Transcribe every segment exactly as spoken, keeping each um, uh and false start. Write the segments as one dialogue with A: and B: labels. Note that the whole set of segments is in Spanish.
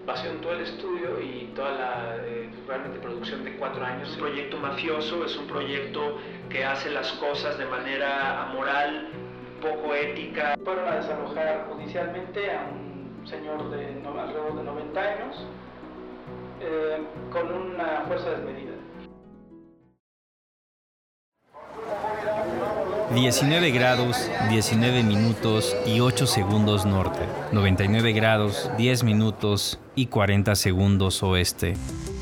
A: basado en todo el estudio y toda la eh, realmente producción de cuatro años. Es un proyecto mafioso, es un proyecto que hace las cosas de manera amoral, poco ética. Fueron a desalojar judicialmente a un señor de no, alrededor de noventa años eh, con una fuerza desmedida.
B: diecinueve grados, diecinueve minutos y ocho segundos norte, noventa y nueve grados, diez minutos y cuarenta segundos oeste.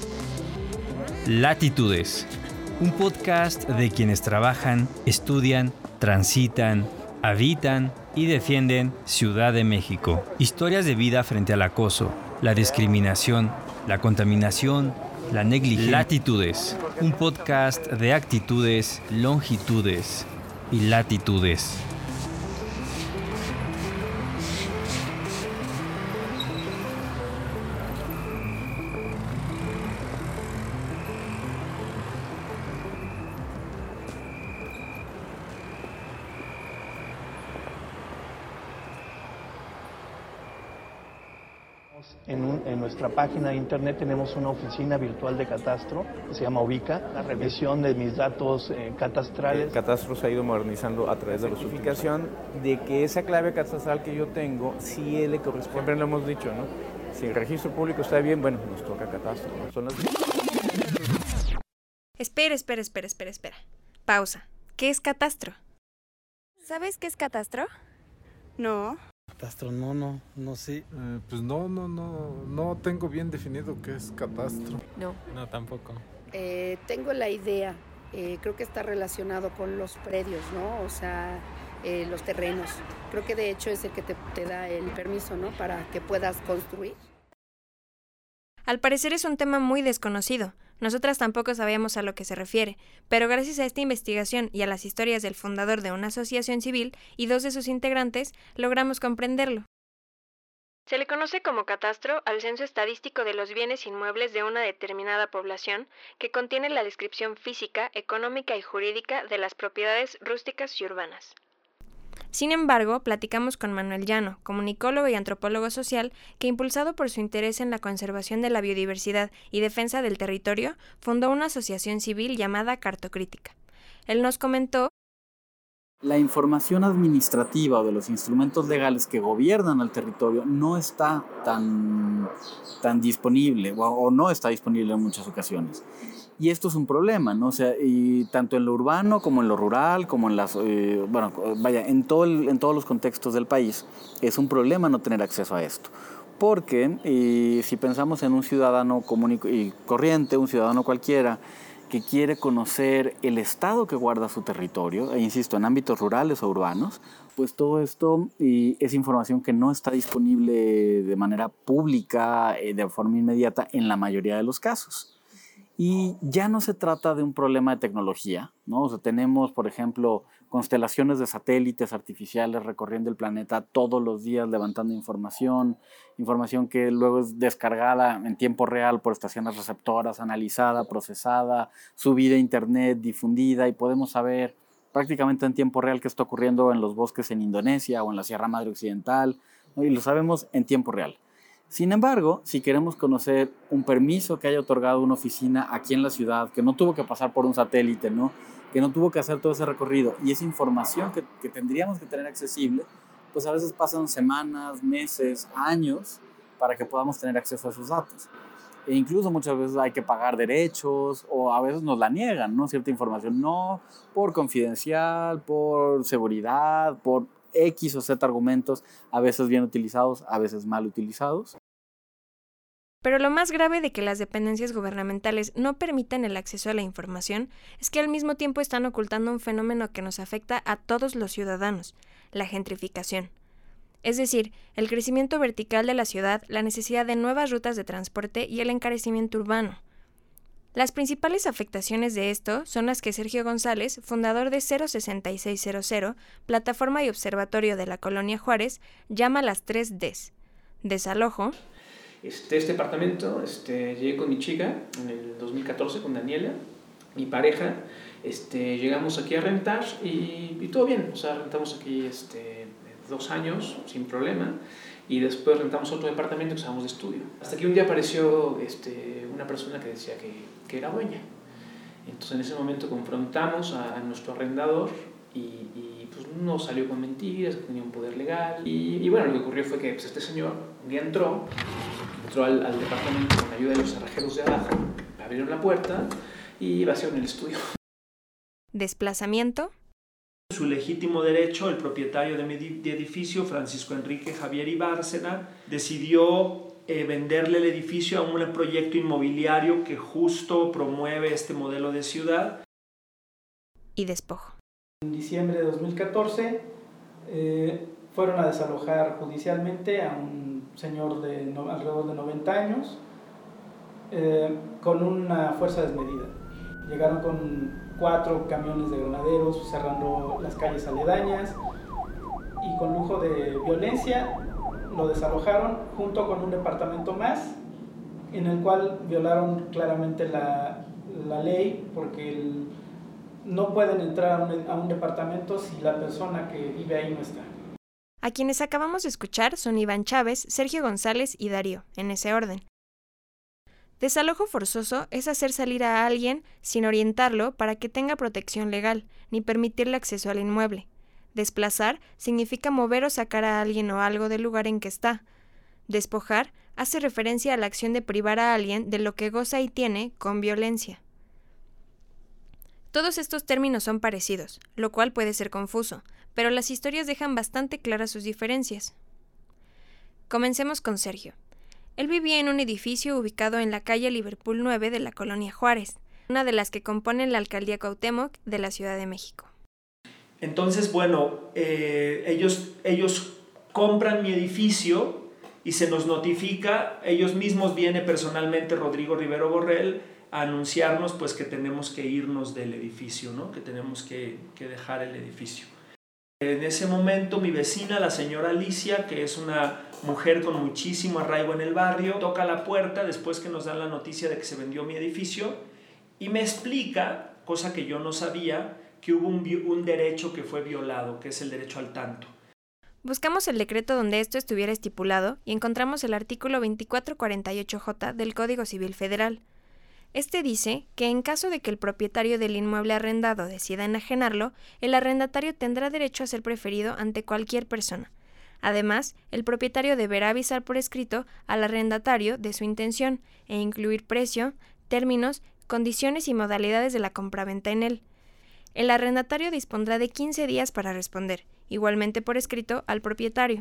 B: Latitudes, un podcast de quienes trabajan, estudian, transitan, habitan y defienden Ciudad de México. Historias de vida frente al acoso, la discriminación, la contaminación, la negligencia. Latitudes, un podcast de actitudes, longitudes y latitudes.
C: En, un, en nuestra página de internet tenemos una oficina virtual de catastro que se llama Ubica, la revisión de mis datos eh, catastrales.
D: El catastro se ha ido modernizando a través de la certificación de que esa clave catastral que yo tengo, sí le corresponde. Siempre lo hemos dicho, ¿no? Si el registro público está bien, bueno, nos toca catastro, ¿no? Son las...
E: Espera, espera, espera, espera, espera. Pausa. ¿Qué es catastro?
F: ¿Sabes qué es catastro? No.
G: Catastro, no, no, no sé.
H: Eh, pues no, no, no, no tengo bien definido qué es catastro.
F: No.
G: No, tampoco.
I: Eh, tengo la idea, eh, creo que está relacionado con los predios, ¿no? O sea, eh, los terrenos. Creo que de hecho es el que te, te da el permiso, ¿no? Para que puedas construir.
E: Al parecer es un tema muy desconocido. Nosotras tampoco sabíamos a lo que se refiere, pero gracias a esta investigación y a las historias del fundador de una asociación civil y dos de sus integrantes, logramos comprenderlo. Se le conoce como catastro al censo estadístico de los bienes inmuebles de una determinada población que contiene la descripción física, económica y jurídica de las propiedades rústicas y urbanas. Sin embargo, platicamos con Manuel Llano, comunicólogo y antropólogo social, que impulsado por su interés en la conservación de la biodiversidad y defensa del territorio, fundó una asociación civil llamada Cartocrítica. Él nos comentó:
J: la información administrativa o de los instrumentos legales que gobiernan al territorio no está tan, tan disponible o, o no está disponible en muchas ocasiones. Y esto es un problema, ¿no? O sea, y tanto en lo urbano como en lo rural, como en las, eh, bueno, vaya, en, todo el, en todos los contextos del país, es un problema no tener acceso a esto. Porque eh, si pensamos en un ciudadano común y, y corriente, un ciudadano cualquiera, que quiere conocer el estado que guarda su territorio, e insisto, en ámbitos rurales o urbanos, pues todo esto y es información que no está disponible de manera pública, eh, de forma inmediata, en la mayoría de los casos. Y ya no se trata de un problema de tecnología, ¿no? O sea, tenemos, por ejemplo, constelaciones de satélites artificiales recorriendo el planeta todos los días, levantando información, información que luego es descargada en tiempo real por estaciones receptoras, analizada, procesada, subida a internet, difundida, y podemos saber prácticamente en tiempo real qué está ocurriendo en los bosques en Indonesia o en la Sierra Madre Occidental, ¿no? Y lo sabemos en tiempo real. Sin embargo, si queremos conocer un permiso que haya otorgado una oficina aquí en la ciudad, que no tuvo que pasar por un satélite, ¿no? Que no tuvo que hacer todo ese recorrido, y esa información que, que tendríamos que tener accesible, pues a veces pasan semanas, meses, años para que podamos tener acceso a esos datos. E incluso muchas veces hay que pagar derechos o a veces nos la niegan, ¿no? Cierta información, no, por confidencial, por seguridad, por X o Z argumentos, a veces bien utilizados, a veces mal utilizados.
E: Pero lo más grave de que las dependencias gubernamentales no permitan el acceso a la información es que al mismo tiempo están ocultando un fenómeno que nos afecta a todos los ciudadanos, la gentrificación. Es decir, el crecimiento vertical de la ciudad, la necesidad de nuevas rutas de transporte y el encarecimiento urbano. Las principales afectaciones de esto son las que Sergio González, fundador de cero sesenta y seis cero cero, plataforma y observatorio de la Colonia Juárez, llama las tres Ds. Desalojo.
A: Este, este departamento, este, llegué con mi chica en el dos mil catorce, con Daniela, mi pareja. Este, llegamos aquí a rentar y, y todo bien. O sea, rentamos aquí este, dos años sin problema.
D: y después rentamos otro departamento que usábamos de estudio. Hasta que un día apareció este, una persona que decía que, que era dueña. Entonces en ese momento confrontamos a, a nuestro arrendador y, y pues no salió con mentiras, que tenía un poder legal. Y, y bueno, lo que ocurrió fue que pues, este señor un día entró, entró al, al departamento con ayuda de los cerrajeros de abajo, abrieron la puerta y vaciaron el estudio.
E: Desplazamiento.
A: Su legítimo derecho, el propietario de mi edificio, Francisco Enrique Javier Ibárcena, decidió eh, venderle el edificio a un proyecto inmobiliario que justo promueve este modelo de ciudad.
E: Y despojo.
K: En diciembre de dos mil catorce eh, fueron a desalojar judicialmente a un señor de no, alrededor de noventa años eh, con una fuerza desmedida. Llegaron con cuatro camiones de granaderos cerrando las calles aledañas y con lujo de violencia lo desalojaron junto con un departamento más en el cual violaron claramente la, la ley porque el, no pueden entrar a un, a un departamento si la persona que vive ahí no está.
E: A quienes acabamos de escuchar son Iván Chávez, Sergio González y Darío, en ese orden. Desalojo forzoso es hacer salir a alguien sin orientarlo para que tenga protección legal, ni permitirle acceso al inmueble. Desplazar significa mover o sacar a alguien o algo del lugar en que está. Despojar hace referencia a la acción de privar a alguien de lo que goza y tiene con violencia. Todos estos términos son parecidos, lo cual puede ser confuso, pero las historias dejan bastante claras sus diferencias. Comencemos con Sergio. Él vivía en un edificio ubicado en la calle Liverpool nueve de la Colonia Juárez, una de las que componen la alcaldía Cuauhtémoc de la Ciudad de México.
A: Entonces, bueno, eh, ellos, ellos compran mi edificio y se nos notifica, ellos mismos viene personalmente Rodrigo Rivero Borrell a anunciarnos pues, que tenemos que irnos del edificio, ¿no? Que tenemos que, que dejar el edificio. En ese momento mi vecina, la señora Alicia, que es una mujer con muchísimo arraigo en el barrio, toca la puerta después que nos dan la noticia de que se vendió mi edificio y me explica, cosa que yo no sabía, que hubo un, un derecho que fue violado, que es el derecho al tanto.
E: Buscamos el decreto donde esto estuviera estipulado y encontramos el artículo veinticuatro cuarenta y ocho J del Código Civil Federal. Este dice que en caso de que el propietario del inmueble arrendado decida enajenarlo, el arrendatario tendrá derecho a ser preferido ante cualquier persona. Además, el propietario deberá avisar por escrito al arrendatario de su intención e incluir precio, términos, condiciones y modalidades de la compraventa en él. El arrendatario dispondrá de quince días para responder, igualmente por escrito, al propietario.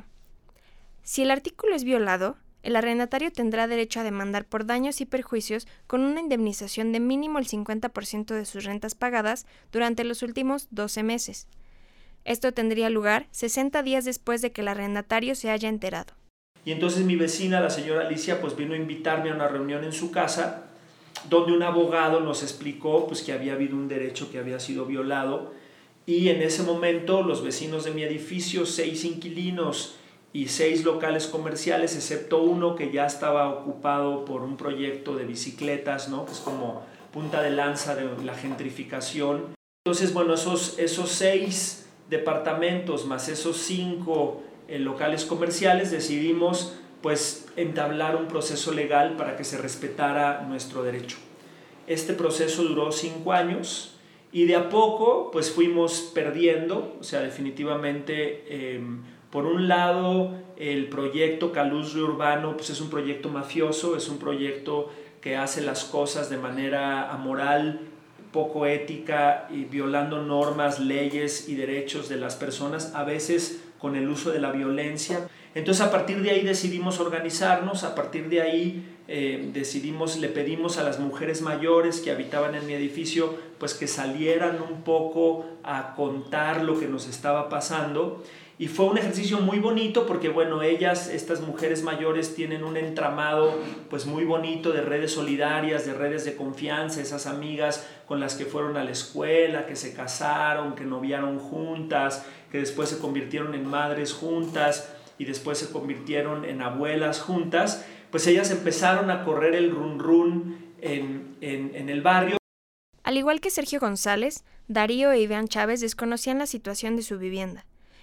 E: Si el artículo es violado, el arrendatario tendrá derecho a demandar por daños y perjuicios con una indemnización de mínimo el cincuenta por ciento de sus rentas pagadas durante los últimos doce meses. Esto tendría lugar sesenta días después de que el arrendatario se haya enterado.
A: Y entonces mi vecina, la señora Alicia, pues vino a invitarme a una reunión en su casa, donde un abogado nos explicó pues, que había habido un derecho que había sido violado, y en ese momento los vecinos de mi edificio, seis inquilinos y seis locales comerciales, excepto uno que ya estaba ocupado por un proyecto de bicicletas, ¿no? Que es como punta de lanza de la gentrificación. Entonces, bueno, esos, esos seis departamentos más esos cinco eh, locales comerciales decidimos pues entablar un proceso legal para que se respetara nuestro derecho. Este proceso duró cinco años y de a poco pues fuimos perdiendo, o sea, definitivamente eh, por un lado el proyecto Caluzri Urbano pues es un proyecto mafioso, es un proyecto que hace las cosas de manera amoral, poco ética y violando normas, leyes y derechos de las personas, a veces con el uso de la violencia. Entonces a partir de ahí decidimos organizarnos, a partir de ahí eh, decidimos, le pedimos a las mujeres mayores que habitaban en mi edificio pues que salieran un poco a contar lo que nos estaba pasando. Y fue un ejercicio muy bonito porque, bueno, ellas, estas mujeres mayores, tienen un entramado pues muy bonito de redes solidarias, de redes de confianza, esas amigas con las que fueron a la escuela, que se casaron, que noviaron juntas, que después se convirtieron en madres juntas y después se convirtieron en abuelas juntas, pues ellas empezaron a correr el run run en, en, en el barrio.
E: Al igual que Sergio González, Darío e Iván Chávez desconocían la situación de su vivienda.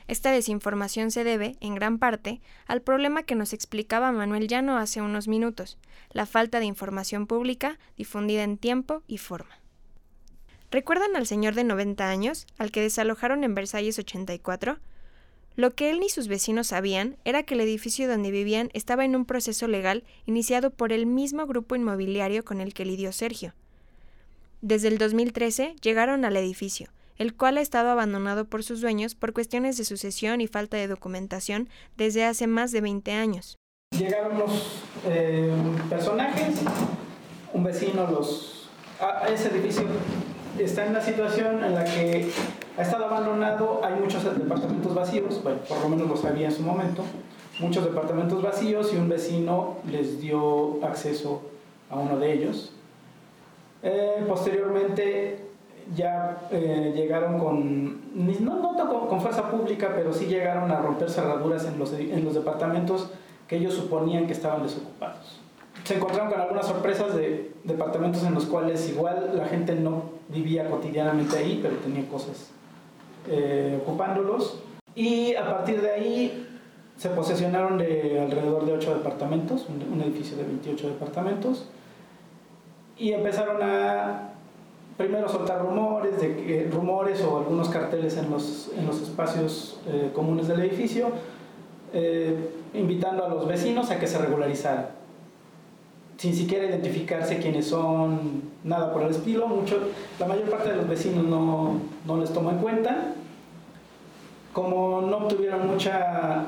E: Esta desinformación se debe, en gran parte, al problema que nos explicaba Manuel Llano hace unos minutos, la falta de información pública difundida en tiempo y forma. ¿Recuerdan al señor de noventa años, al que desalojaron en Versalles ochenta y cuatro? Lo que él ni sus vecinos sabían era que el edificio donde vivían estaba en un proceso legal iniciado por el mismo grupo inmobiliario con el que lidió Sergio. Desde el dos mil trece llegaron al edificio, el cual ha estado abandonado por sus dueños por cuestiones de sucesión y falta de documentación desde hace más de veinte años.
K: Llegaron los eh, personajes, un vecino los... a ese edificio está en una situación en la que ha estado abandonado, hay muchos departamentos vacíos, bueno, por lo menos lo sabía en su momento, muchos departamentos vacíos y un vecino les dio acceso a uno de ellos. Eh, posteriormente ya eh, llegaron con, no, no con, con fuerza pública, pero sí llegaron a romper cerraduras en los, en los departamentos que ellos suponían que estaban desocupados. Se encontraron con algunas sorpresas de departamentos en los cuales igual la gente no vivía cotidianamente ahí, pero tenía cosas eh, ocupándolos. Y a partir de ahí se posesionaron de alrededor de ocho departamentos, un, un edificio de veintiocho departamentos, y empezaron a primero soltar rumores, de que, rumores o algunos carteles en los, en los espacios eh, comunes del edificio, eh, invitando a los vecinos a que se regularizaran, sin siquiera identificarse quiénes son, nada por el estilo. Mucho, la mayor parte de los vecinos no, no les tomó en cuenta. Como no obtuvieron mucha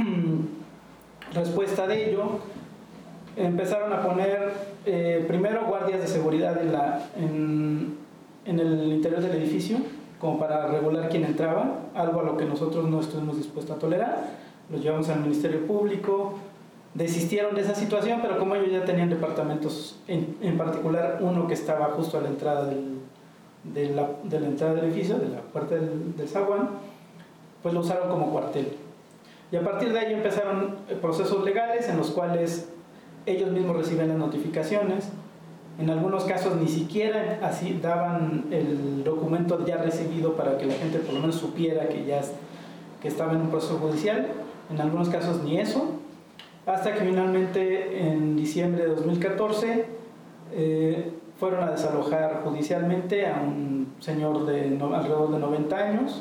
K: respuesta de ello, empezaron a poner eh, primero guardias de seguridad en, la, en, en el interior del edificio, como para regular quién entraba, algo a lo que nosotros no estuvimos dispuestos a tolerar. Los llevamos al Ministerio Público, desistieron de esa situación, pero como ellos ya tenían departamentos, en, en particular uno que estaba justo a la entrada del, de, la, de la entrada del edificio, de la puerta del, del zaguán, pues lo usaron como cuartel. Y a partir de ahí empezaron procesos legales en los cuales ellos mismos reciben las notificaciones. En algunos casos ni siquiera así daban el documento ya recibido para que la gente por lo menos supiera que ya que estaba en un proceso judicial. En algunos casos ni eso. Hasta que finalmente en diciembre de dos mil catorce eh, fueron a desalojar judicialmente a un señor de no, alrededor de noventa años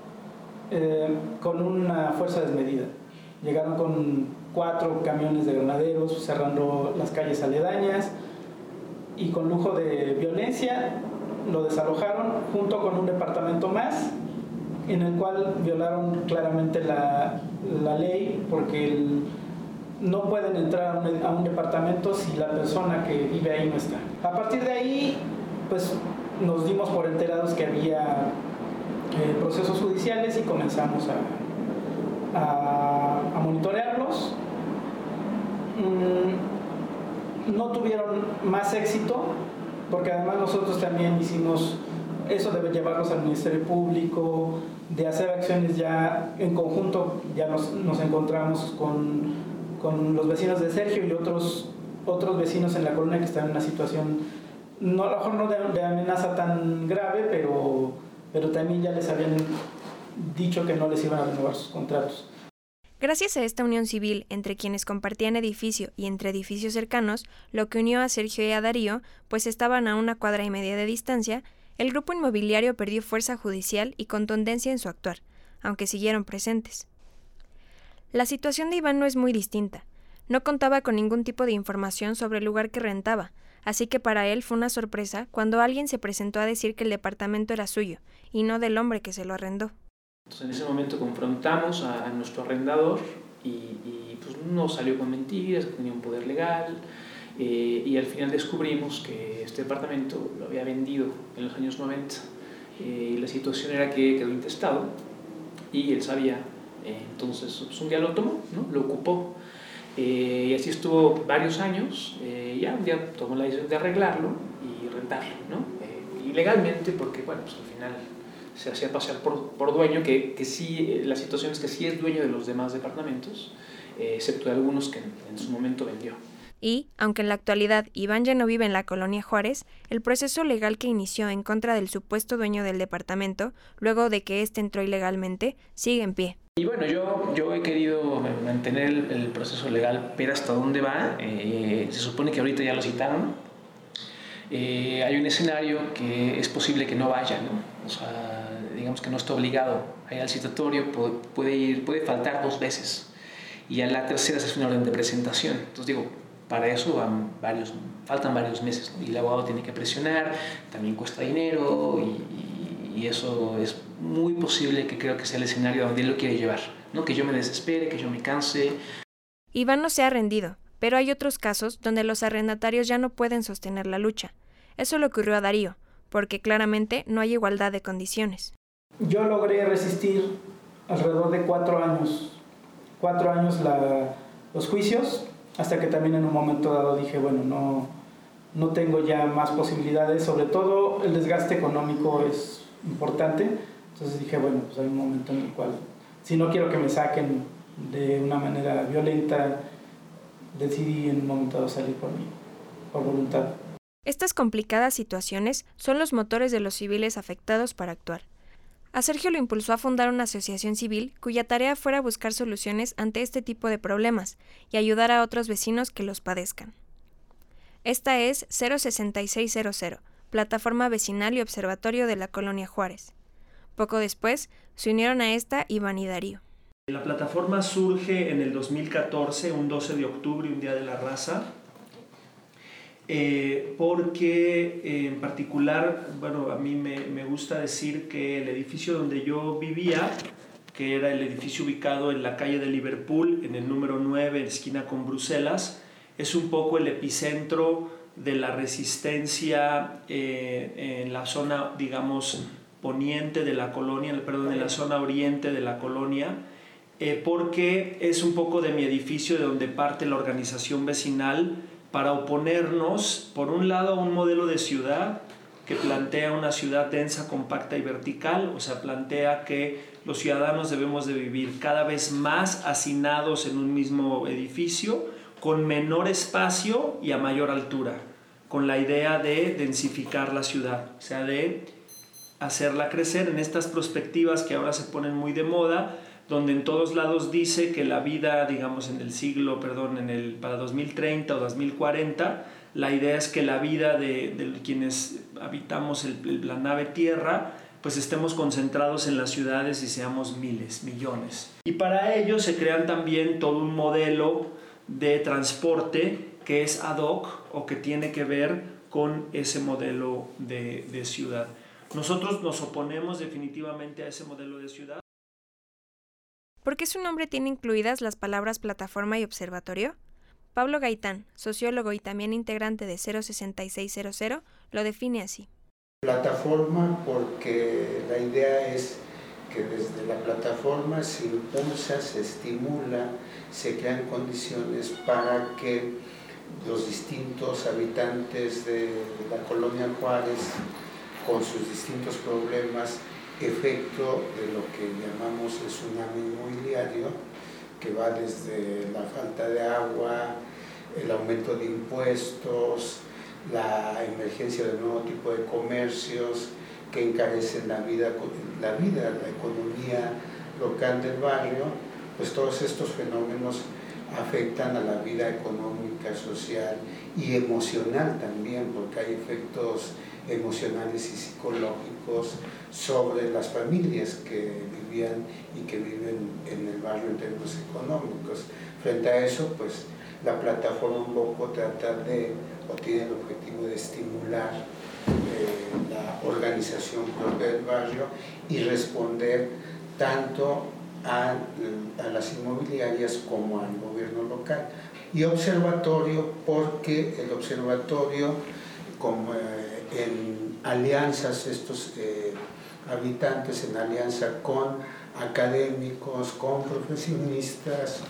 K: eh, con una fuerza desmedida. Llegaron con cuatro camiones de granaderos cerrando las calles aledañas y con lujo de violencia lo desalojaron junto con un departamento más en el cual violaron claramente la, la ley, porque el, no pueden entrar a un, a un departamento si la persona que vive ahí no está. A partir de ahí, pues nos dimos por enterados que había eh, procesos judiciales y comenzamos a, a, a monitorearlos. Mm, no tuvieron más éxito, porque además nosotros también hicimos eso de llevarlos al Ministerio Público, de hacer acciones ya en conjunto. Ya nos, nos encontramos con, con los vecinos de Sergio y otros, otros vecinos en la colonia que están en una situación, no, a lo mejor no de, de amenaza tan grave, pero, pero también ya les habían dicho que no les iban a renovar sus contratos.
E: Gracias a esta unión civil entre quienes compartían edificio y entre edificios cercanos, lo que unió a Sergio y a Darío, pues estaban a una cuadra y media de distancia, el grupo inmobiliario perdió fuerza judicial y contundencia en su actuar, aunque siguieron presentes. La situación de Iván no es muy distinta. No contaba con ningún tipo de información sobre el lugar que rentaba, así que para él fue una sorpresa cuando alguien se presentó a decir que el departamento era suyo, y no del hombre que se lo arrendó.
D: Entonces, en ese momento confrontamos a, a nuestro arrendador y, y pues no salió con mentiras, que tenía un poder legal, eh, y al final descubrimos que este departamento lo había vendido en los años noventa, eh, y la situación era que quedó intestado y él sabía, eh, entonces pues un día lo tomó, ¿no? Lo ocupó, eh, y así estuvo varios años, eh, ya un día tomó la decisión de arreglarlo y rentarlo, ¿no? Eh, y legalmente, porque bueno, pues al final se hacía pasar por, por dueño, que, que sí, la situación es que sí es dueño de los demás departamentos, eh, excepto de algunos que en, en su momento vendió.
E: Y, aunque en la actualidad Iván ya no vive en la colonia Juárez, el proceso legal que inició en contra del supuesto dueño del departamento, luego de que éste entró ilegalmente, sigue en pie.
D: Y bueno, yo, yo he querido mantener el, el proceso legal, pero hasta dónde va. Eh, se supone que ahorita ya lo citaron. Eh, hay un escenario que es posible que no vaya, ¿no? O sea, digamos que no está obligado a ir al citatorio, puede, puede, ir, puede faltar dos veces. Y a la tercera se hace una orden de presentación. Entonces digo, para eso van varios, faltan varios meses, ¿no? Y el abogado tiene que presionar, también cuesta dinero y, y, y eso es muy posible que creo que sea el escenario donde él lo quiere llevar, ¿no? Que yo me desespere, que yo me canse.
E: Iván no se ha rendido, pero hay otros casos donde los arrendatarios ya no pueden sostener la lucha. Eso le ocurrió a Darío, porque claramente no hay igualdad de condiciones.
K: Yo logré resistir alrededor de cuatro años, cuatro años la, los juicios, hasta que también en un momento dado dije, bueno, no, no tengo ya más posibilidades, sobre todo el desgaste económico es importante, entonces dije, bueno, pues hay un momento en el cual, si no quiero que me saquen de una manera violenta, decidí en un momento dado salir por mí, por voluntad.
E: Estas complicadas situaciones son los motores de los civiles afectados para actuar. A Sergio lo impulsó a fundar una asociación civil cuya tarea fuera buscar soluciones ante este tipo de problemas y ayudar a otros vecinos que los padezcan. Esta es cero sesenta y seis cero cero, plataforma vecinal y observatorio de la Colonia Juárez. Poco después, se unieron a esta Iván y Darío.
A: La plataforma surge en el dos mil catorce, un doce de octubre, un día de la raza, eh, porque eh, en particular, bueno, a mí me, me gusta decir que el edificio donde yo vivía, que era el edificio ubicado en la calle de Liverpool, en el número nueve, en esquina con Bruselas, es un poco el epicentro de la resistencia eh, en la zona, digamos, poniente de la colonia, perdón, en la zona oriente de la colonia, eh, porque es un poco de mi edificio de donde parte la organización vecinal para oponernos, por un lado, a un modelo de ciudad que plantea una ciudad densa, compacta y vertical, o sea, plantea que los ciudadanos debemos de vivir cada vez más hacinados en un mismo edificio, con menor espacio y a mayor altura, con la idea de densificar la ciudad, o sea, de hacerla crecer en estas perspectivas que ahora se ponen muy de moda, donde en todos lados dice que la vida, digamos, en el siglo, perdón, en el, para dos mil treinta o dos mil cuarenta, la idea es que la vida de, de quienes habitamos el, la nave Tierra, pues estemos concentrados en las ciudades y seamos miles, millones. Y para ello se crean también todo un modelo de transporte que es ad hoc o que tiene que ver con ese modelo de, de ciudad. Nosotros nos oponemos definitivamente a ese modelo de ciudad.
E: ¿Por qué su nombre tiene incluidas las palabras plataforma y observatorio? Pablo Gaitán, sociólogo y también integrante de cero sesenta y seis cero cero, lo define así.
L: Plataforma porque la idea es que desde la plataforma se impulsa, se estimula, se crean condiciones para que los distintos habitantes de la colonia Juárez, con sus distintos problemas, efecto de lo que llamamos el tsunami inmobiliario, que va desde la falta de agua, el aumento de impuestos, la emergencia de nuevo tipo de comercios que encarecen la vida, la vida, la economía local del barrio, pues todos estos fenómenos afectan a la vida económica, social y emocional también, porque hay efectos emocionales y psicológicos sobre las familias que vivían y que viven en el barrio en términos económicos. Frente a eso, pues la plataforma un poco trata de, o tiene el objetivo de estimular eh, la organización propia del barrio y responder tanto a, a las inmobiliarias como al gobierno local. Y observatorio porque el observatorio, como eh, en alianzas, estos eh, habitantes en alianza con académicos, con profesionistas,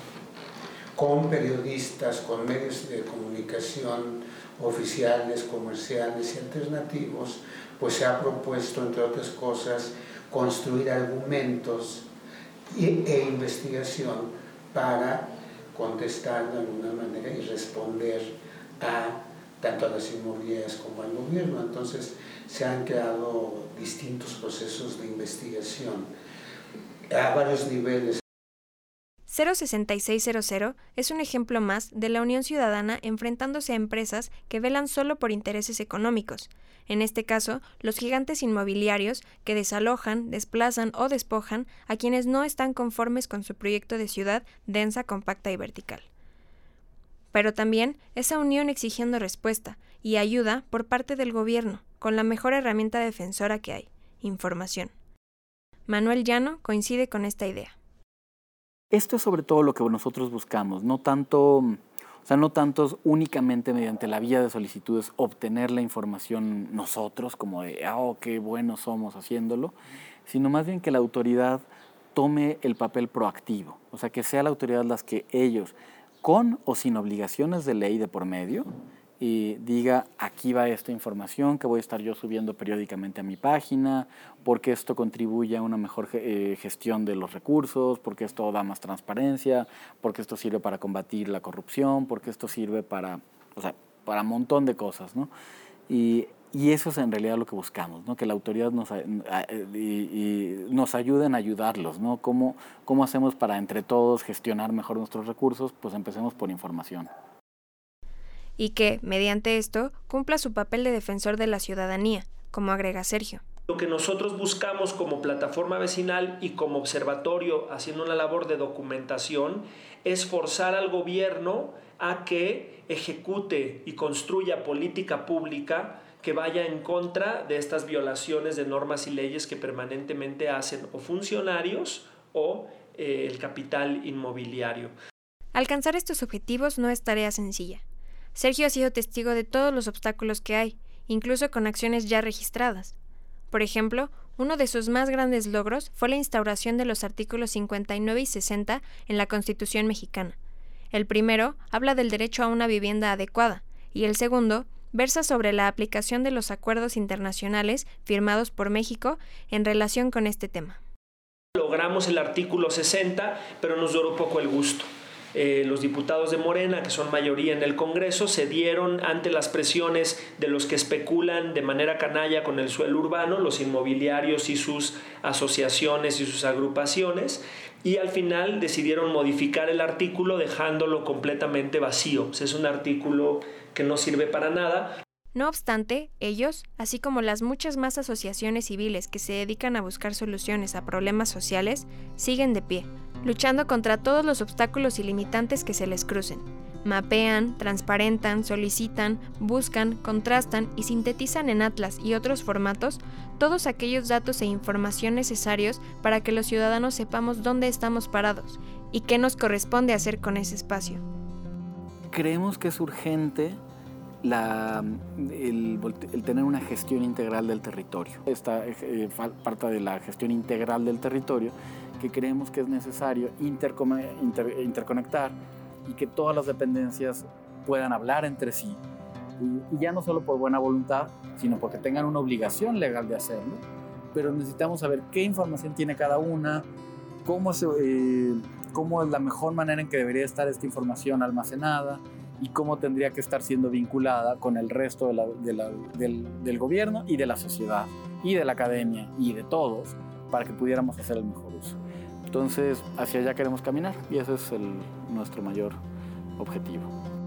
L: con periodistas, con medios de comunicación oficiales, comerciales y alternativos, pues se ha propuesto, entre otras cosas, construir argumentos e, e investigación para contestar de alguna manera y responder a tanto a las inmobiliarias como al gobierno. Entonces se han creado distintos procesos de investigación a varios niveles.
E: cero sesenta y seis cero cero es un ejemplo más de la unión ciudadana enfrentándose a empresas que velan solo por intereses económicos. En este caso, los gigantes inmobiliarios que desalojan, desplazan o despojan a quienes no están conformes con su proyecto de ciudad densa, compacta y vertical. Pero también esa unión exigiendo respuesta y ayuda por parte del gobierno, con la mejor herramienta defensora que hay, información. Manuel Llano coincide con esta idea.
J: Esto es sobre todo lo que nosotros buscamos, no tanto, o sea, no tanto únicamente mediante la vía de solicitudes obtener la información nosotros, como de, oh, qué buenos somos haciéndolo, sino más bien que la autoridad tome el papel proactivo, o sea, que sea la autoridad las que ellos, con o sin obligaciones de ley de por medio, y diga, aquí va esta información que voy a estar yo subiendo periódicamente a mi página, porque esto contribuye a una mejor eh, gestión de los recursos, porque esto da más transparencia, porque esto sirve para combatir la corrupción, porque esto sirve para, o sea, para un montón de cosas, ¿no? Y, y eso es en realidad lo que buscamos, ¿no? Que la autoridad nos, y, y nos ayude en ayudarlos, ¿no? ¿Cómo, ¿Cómo hacemos para entre todos gestionar mejor nuestros recursos? Pues empecemos por información.
E: Y que, mediante esto, cumpla su papel de defensor de la ciudadanía, como agrega Sergio.
A: Lo que nosotros buscamos como plataforma vecinal y como observatorio haciendo una labor de documentación es forzar al gobierno a que ejecute y construya política pública que vaya en contra de estas violaciones de normas y leyes que permanentemente hacen o funcionarios o eh, el capital inmobiliario.
E: Alcanzar estos objetivos no es tarea sencilla. Sergio ha sido testigo de todos los obstáculos que hay, incluso con acciones ya registradas. Por ejemplo, uno de sus más grandes logros fue la instauración de los artículos cincuenta y nueve y sesenta en la Constitución mexicana. El primero habla del derecho a una vivienda adecuada, y el segundo versa sobre la aplicación de los acuerdos internacionales firmados por México en relación con este tema.
A: Logramos el artículo sesenta, pero nos duró poco el gusto. Eh, los diputados de Morena, que son mayoría en el Congreso, cedieron ante las presiones de los que especulan de manera canalla con el suelo urbano, los inmobiliarios y sus asociaciones y sus agrupaciones, y al final decidieron modificar el artículo dejándolo completamente vacío. O sea, es un artículo que no sirve para nada.
E: No obstante, ellos, así como las muchas más asociaciones civiles que se dedican a buscar soluciones a problemas sociales, siguen de pie, luchando contra todos los obstáculos y limitantes que se les crucen. Mapean, transparentan, solicitan, buscan, contrastan y sintetizan en atlas y otros formatos todos aquellos datos e información necesarios para que los ciudadanos sepamos dónde estamos parados y qué nos corresponde hacer con ese espacio.
J: Creemos que es urgente La, el, el tener una gestión integral del territorio. Esta eh, parte de la gestión integral del territorio que creemos que es necesario intercom- inter, interconectar y que todas las dependencias puedan hablar entre sí. Y, y ya no solo por buena voluntad, sino porque tengan una obligación legal de hacerlo, pero necesitamos saber qué información tiene cada una, cómo, se, eh, cómo es la mejor manera en que debería estar esta información almacenada, y cómo tendría que estar siendo vinculada con el resto de la, de la, del, del gobierno y de la sociedad, y de la academia, y de todos, para que pudiéramos hacer el mejor uso. Entonces, hacia allá queremos caminar, y ese es el, nuestro mayor objetivo.